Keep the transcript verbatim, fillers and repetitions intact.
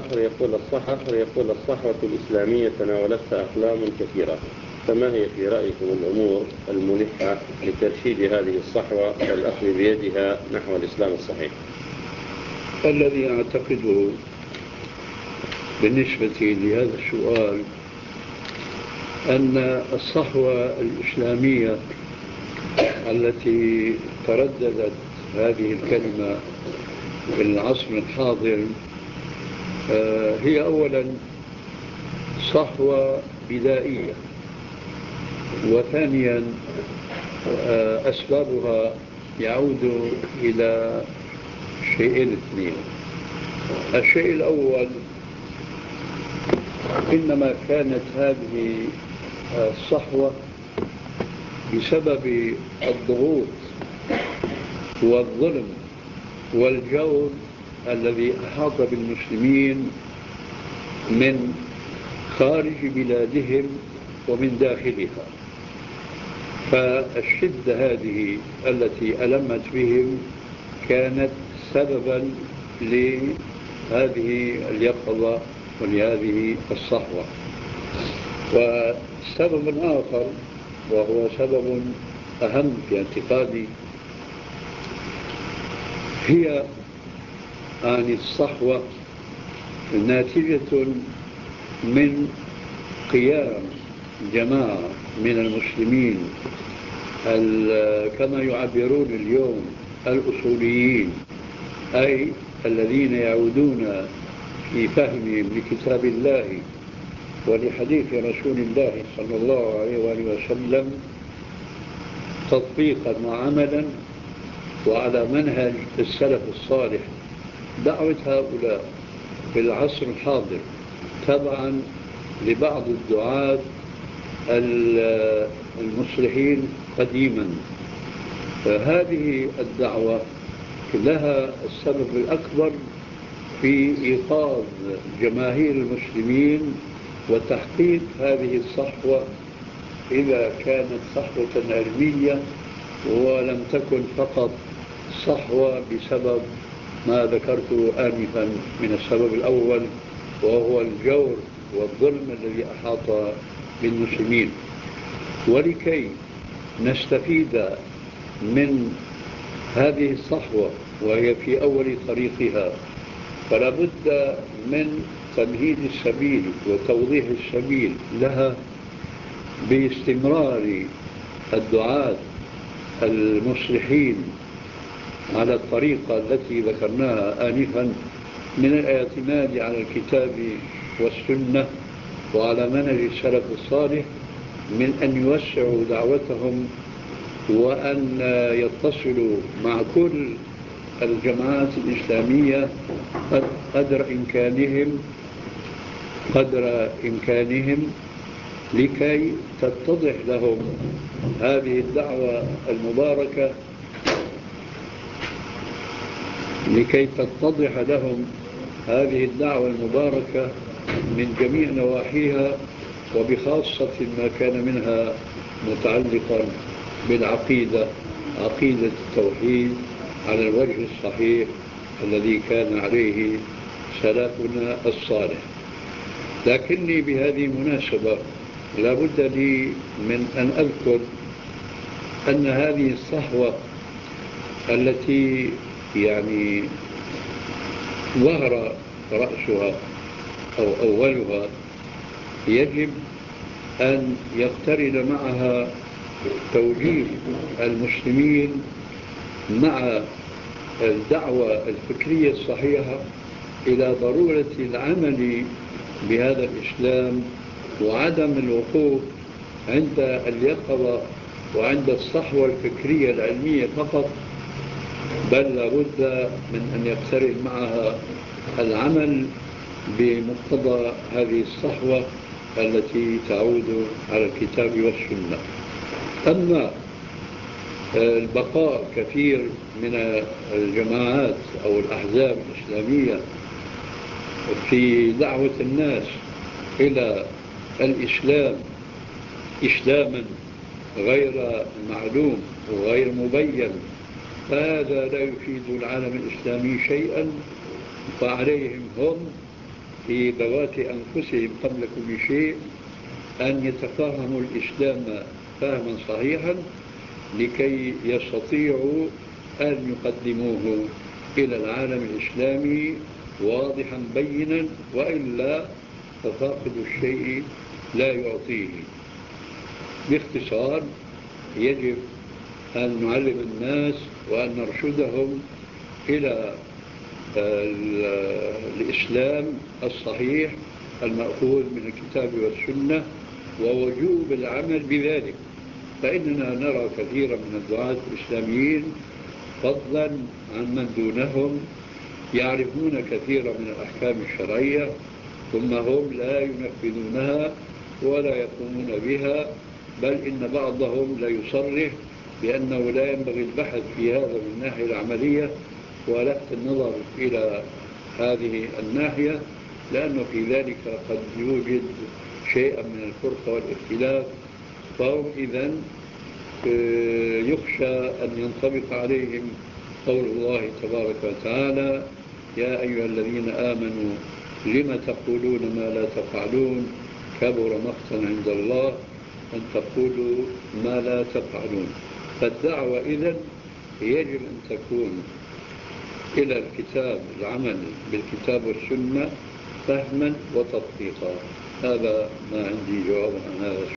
آخر يقول الصح آخر يقول الصحوة الإسلامية تناولتها أقلام كثيرة، فما هي في رأيكم الأمور الملحة لترشيد هذه الصحوة والأخذ بيدها نحو الإسلام الصحيح؟ الذي أعتقده بالنسبة لهذا السؤال أن الصحوة الإسلامية التي ترددت هذه الكلمة في العصر الحاضر هي أولا صحوة بدائية، وثانيا أسبابها يعود إلى شيئين اثنين. الشيء الأول، إنما كانت هذه الصحوة بسبب الضغوط والظلم والجور الذي أحاط بالمسلمين من خارج بلادهم ومن داخلها، فالشدة هذه التي ألمت بهم كانت سببا لهذه اليقظة ولهذه الصحوة. وسبب آخر وهو سبب أهم في اعتقادي هي عن الصحوة ناتجة من قيام جماعة من المسلمين كما يعبرون اليوم الأصوليين، أي الذين يعودون في فهمهم لكتاب الله ولحديث رسول الله صلى الله عليه وآله وسلم تطبيقا وعملا وعلى منهج السلف الصالح. دعوة هؤلاء في العصر الحاضر تبعا لبعض الدعاة المصلحين قديما، فهذه الدعوة لها السبب الأكبر في إيقاظ جماهير المسلمين وتحقيق هذه الصحوة، إذا كانت صحوة علمية ولم تكن فقط صحوة بسبب ما ذكرته آنفا من السبب الأول وهو الجور والظلم الذي أحاط بالمسلمين. ولكي نستفيد من هذه الصحوة وهي في أول طريقها، فلا بد من تمهيد السبيل وتوضيح السبيل لها باستمرار الدعاة المصلحين على الطريقة التي ذكرناها آنفا من الاعتماد على الكتاب والسنة وعلى منهج السلف الصالح، من أن يوسعوا دعوتهم وأن يتصلوا مع كل الجماعات الإسلامية قدر إمكانهم قدر إمكانهم لكي تتضح لهم هذه الدعوة المباركة لكي تتضح لهم هذه الدعوة المباركة من جميع نواحيها، وبخاصة ما كان منها متعلقا بالعقيدة، عقيدة التوحيد على الوجه الصحيح الذي كان عليه سلفنا الصالح. لكني بهذه المناسبة لا بد لي من أن أذكر أن هذه الصحوة التي يعني ظهر رأسها أو أولها يجب أن يقترن معها توجيه المسلمين مع الدعوة الفكرية الصحيحة إلى ضرورة العمل بهذا الإسلام وعدم الوقوف عند اليقظة وعند الصحوة الفكرية العلمية فقط، بل لابد من أن يقترن معها العمل بمقتضى هذه الصحوة التي تعود على الكتاب والسنة. أما البقاء كثير من الجماعات أو الأحزاب الإسلامية في دعوة الناس إلى الإسلام إسلاما غير معلوم وغير مبين، هذا لا يفيد العالم الإسلامي شيئا، فعليهم هم في ذوات أنفسهم قبل كل شيء أن يتفهموا الإسلام فهما صحيحا لكي يستطيعوا أن يقدموه إلى العالم الإسلامي واضحا بينا، وإلا ففاقد الشيء لا يعطيه. باختصار، يجب أن نعلم الناس وأن نرشدهم إلى الإسلام الصحيح المأخوذ من الكتاب والسنة ووجوب العمل بذلك. فإننا نرى كثيرا من الدعاة الإسلاميين فضلا عن من دونهم يعرفون كثيرا من الأحكام الشرعية ثم هم لا ينفذونها ولا يقومون بها، بل إن بعضهم لا يصرح بأنه لا ينبغي البحث في هذا من الناحية العملية ولفت النظر إلى هذه الناحية، لأنه في ذلك قد يوجد شيئا من الفرقة والاختلاف. فهم إذن يخشى أن ينطبق عليهم قول الله تبارك وتعالى: يا أيها الذين آمنوا لم تقولون ما لا تفعلون كبر مقتا عند الله أن تقولوا ما لا تفعلون. فالدعوة إذن يجب أن تكون إلى الكتاب، العمل بالكتاب والسنة فهما وتطبيقا. هذا ما عندي جواب عن هذا.